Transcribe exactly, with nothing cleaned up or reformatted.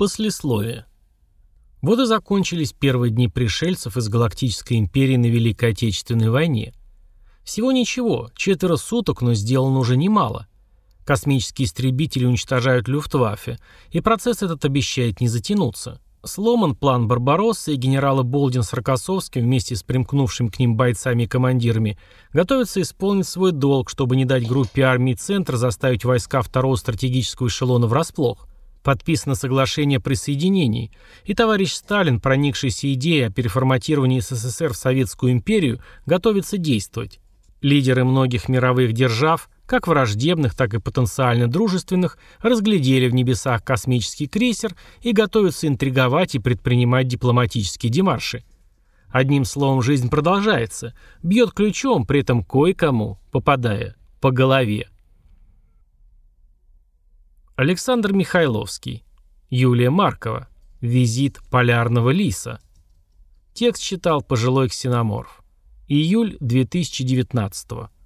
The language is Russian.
Послесловие. Вот и закончились первые дни пришельцев из Галактической империи на Великой Отечественной войне. Всего ничего, четверо суток, но сделано уже немало. Космические истребители уничтожают Люфтваффе, и процесс этот обещает не затянуться. Сломан план Барбароссы, и генералы Болдин с Рокоссовским вместе с примкнувшими к ним бойцами и командирами готовятся исполнить свой долг, чтобы не дать группе армий «Центр» заставить войска второго стратегического эшелона врасплох. Подписано соглашение о присоединении, и товарищ Сталин, проникшийся идеей о переформатировании СССР в Советскую империю, готовится действовать. Лидеры многих мировых держав, как враждебных, так и потенциально дружественных, разглядели в небесах космический крейсер и готовятся интриговать и предпринимать дипломатические демарши. Одним словом, жизнь продолжается, бьет ключом, при этом кое-кому попадая по голове. Александр Михайловский. Юлия Маркова. Визит полярного лиса. Текст читал пожилой ксеноморф. Июль две тысячи девятнадцатого.